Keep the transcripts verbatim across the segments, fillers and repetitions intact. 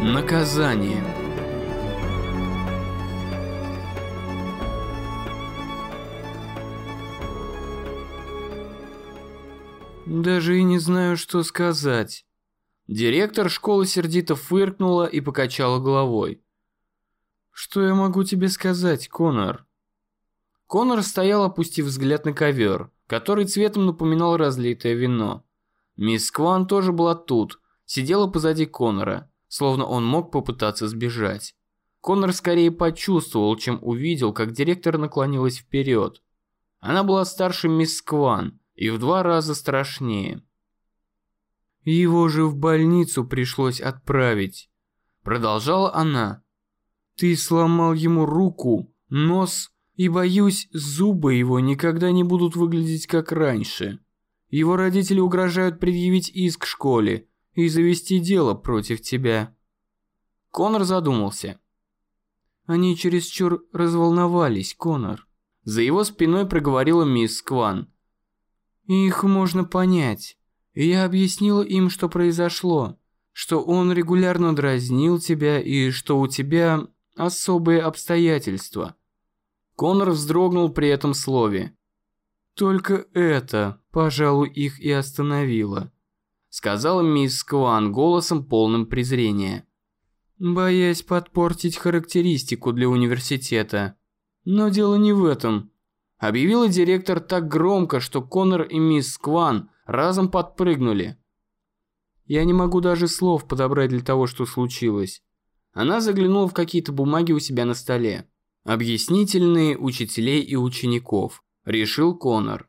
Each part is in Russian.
Наказание. Даже и не знаю, что сказать. Директор школы сердито фыркнула и покачала головой. Что я могу тебе сказать, Конор? Конор стоял, опустив взгляд на ковер, который цветом напоминал разлитое вино. Мисс Кван тоже была тут, сидела позади Конора, словно он мог попытаться сбежать. Конор скорее почувствовал, чем увидел, как директор наклонилась вперед. Она была старше мисс Кван и в два раза страшнее. «Его же в больницу пришлось отправить», — продолжала она. «Ты сломал ему руку, нос, и, боюсь, зубы его никогда не будут выглядеть как раньше. Его родители угрожают предъявить иск школе и завести дело против тебя». Конор задумался. «Они чересчур разволновались, Конор», — за его спиной проговорила мисс Кван. «Их можно понять. Я объяснила им, что произошло, что он регулярно дразнил тебя и что у тебя особые обстоятельства». Конор вздрогнул при этом слове. «Только это, пожалуй, их и остановило», — сказала мисс Кван голосом полным презрения, боясь подпортить характеристику для университета. «Но дело не в этом», — объявила директор так громко, что Конор и мисс Кван разом подпрыгнули. «Я не могу даже слов подобрать для того, что случилось». Она заглянула в какие-то бумаги у себя на столе. «Объяснительные учителей и учеников», — решил Конор.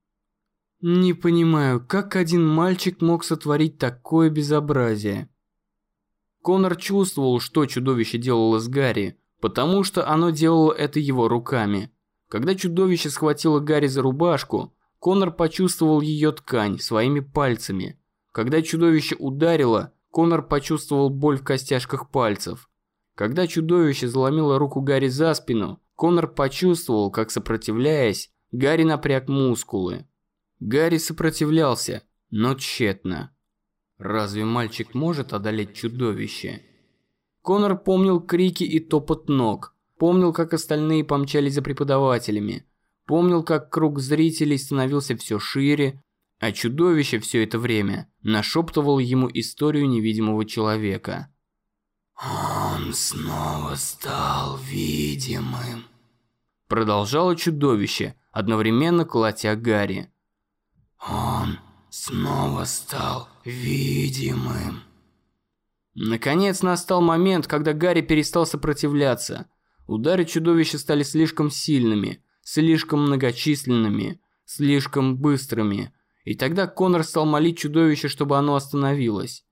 «Не понимаю, как один мальчик мог сотворить такое безобразие?» Конор чувствовал, что чудовище делало с Гарри, потому что оно делало это его руками. Когда чудовище схватило Гарри за рубашку, Конор почувствовал ее ткань своими пальцами. Когда чудовище ударило, Конор почувствовал боль в костяшках пальцев. Когда чудовище заломило руку Гарри за спину, Конор почувствовал, как, сопротивляясь, Гарри напряг мускулы. Гарри сопротивлялся, но тщетно. Разве мальчик может одолеть чудовище? Конор помнил крики и топот ног, помнил, как остальные помчались за преподавателями, помнил, как круг зрителей становился все шире, а чудовище все это время нашептывало ему историю невидимого человека. «Он снова стал видимым», — продолжало чудовище, одновременно колотя Гарри. «Он снова стал видимым». Наконец настал момент, когда Гарри перестал сопротивляться. Удары чудовища стали слишком сильными, слишком многочисленными, слишком быстрыми. И тогда Конор стал молить чудовище, чтобы оно остановилось.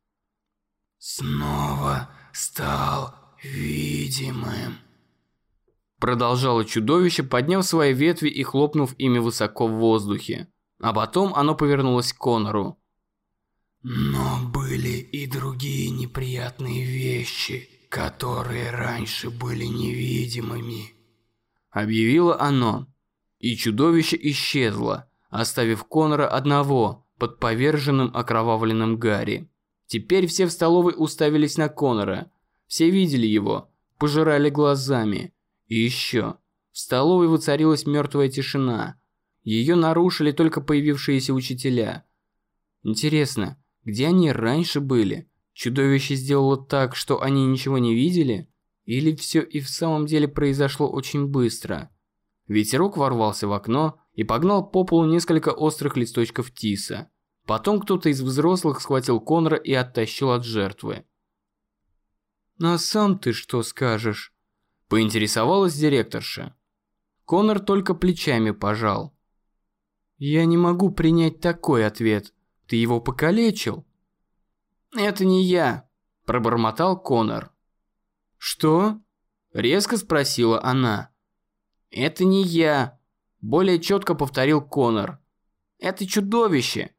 «Снова стал видимым», — продолжало чудовище, подняв свои ветви и хлопнув ими высоко в воздухе. А потом оно повернулось к Конору. «Но были и другие неприятные вещи, которые раньше были невидимыми», — объявило оно. И чудовище исчезло, оставив Конора одного под поверженным окровавленным Гарри. Теперь все в столовой уставились на Конора. Все видели его, пожирали глазами. И еще. В столовой воцарилась мертвая тишина. Ее нарушили только появившиеся учителя. Интересно, где они раньше были? Чудовище сделало так, что они ничего не видели? Или все и в самом деле произошло очень быстро? Ветерок ворвался в окно и погнал по полу несколько острых листочков тиса. Потом кто-то из взрослых схватил Конора и оттащил от жертвы. «А сам ты что скажешь?» – поинтересовалась директорша. Конор только плечами пожал. «Я не могу принять такой ответ. Ты его покалечил?» «Это не я», – пробормотал Конор. «Что?» – резко спросила она. «Это не я», – более четко повторил Конор. «Это чудовище».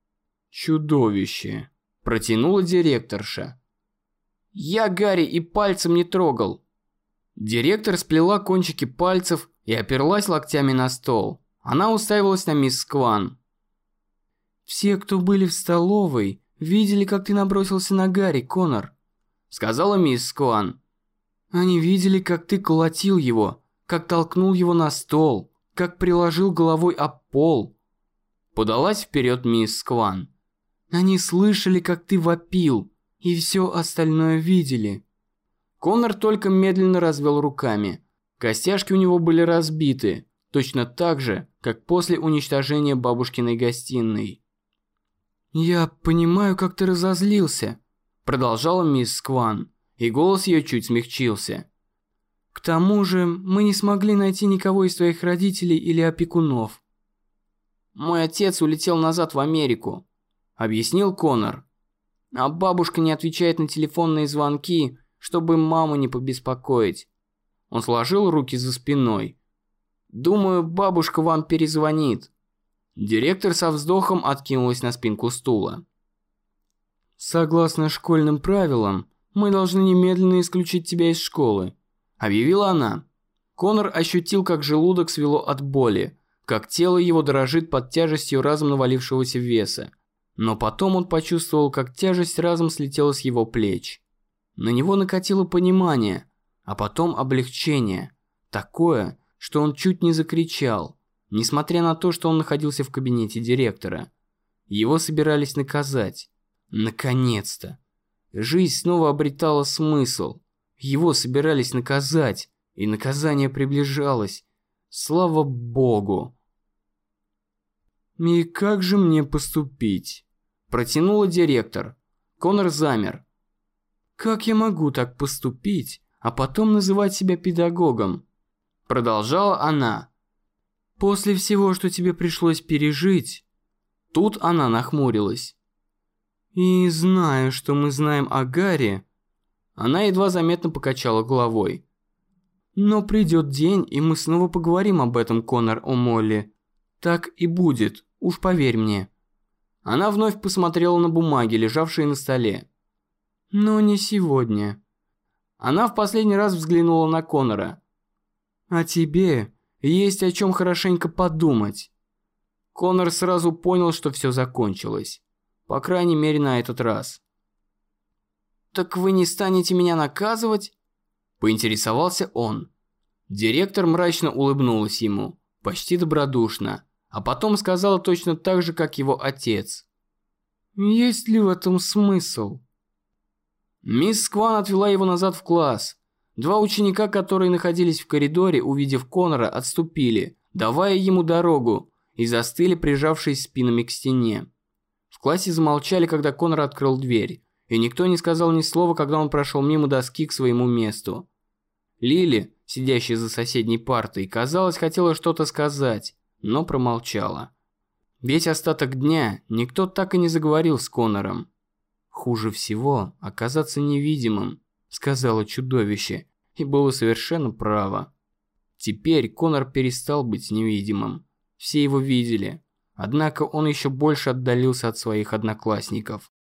«Чудовище», – протянула директорша. «Я Гарри и пальцем не трогал». Директор сплела кончики пальцев и оперлась локтями на стол. Она уставилась на мисс Кван. «Все, кто были в столовой, видели, как ты набросился на Гарри, Конор. сказала мисс Кван. «Они видели, как ты колотил его, как толкнул его на стол, как приложил головой об пол». Подалась вперед мисс Кван. «Они слышали, как ты вопил, и все остальное видели». Конор только медленно развел руками. Костяшки у него были разбиты, точно так же, как после уничтожения бабушкиной гостиной. «Я понимаю, как ты разозлился», – продолжала мисс Кван, и голос ее чуть смягчился. «К тому же мы не смогли найти никого из твоих родителей или опекунов». «Мой отец улетел назад в Америку», – объяснил Конор. «А бабушка не отвечает на телефонные звонки, чтобы маму не побеспокоить». Он сложил руки за спиной. «Думаю, бабушка вам перезвонит». Директор со вздохом откинулась на спинку стула. «Согласно школьным правилам, мы должны немедленно исключить тебя из школы», – объявила она. Конор ощутил, как желудок свело от боли, как тело его дрожит под тяжестью разом навалившегося веса. Но потом он почувствовал, как тяжесть разом слетела с его плеч. На него накатило понимание, а потом облегчение. Такое, что он чуть не закричал, несмотря на то, что он находился в кабинете директора. Его собирались наказать. Наконец-то. Жизнь снова обретала смысл. Его собирались наказать, и наказание приближалось. Слава Богу. «И как же мне поступить?» Протянула директор. Конор замер. «Как я могу так поступить, а потом называть себя педагогом?» Продолжала она. «После всего, что тебе пришлось пережить...» Тут она нахмурилась. «И знаю, что мы знаем о Гарри...» Она едва заметно покачала головой. «Но придет день, и мы снова поговорим об этом, Конор О'Молли. Так и будет, уж поверь мне». Она вновь посмотрела на бумаги, лежавшие на столе. «Но не сегодня». Она в последний раз взглянула на Конора. «А тебе есть о чем хорошенько подумать». Конор сразу понял, что все закончилось. По крайней мере, на этот раз. «Так вы не станете меня наказывать?» Поинтересовался он. Директор мрачно улыбнулась ему, почти добродушно, а потом сказала точно так же, как его отец. «Есть ли в этом смысл?» Мисс Кван отвела его назад в класс. Два ученика, которые находились в коридоре, увидев Конора, отступили, давая ему дорогу, и застыли, прижавшись спинами к стене. В классе замолчали, когда Конор открыл дверь, и никто не сказал ни слова, когда он прошел мимо доски к своему месту. Лили, сидящая за соседней партой, казалось, хотела что-то сказать, но промолчала. Весь остаток дня никто так и не заговорил с Конором. «Хуже всего оказаться невидимым», — сказала чудовище, и было совершенно право. Теперь Конор перестал быть невидимым. Все его видели, однако он еще больше отдалился от своих одноклассников.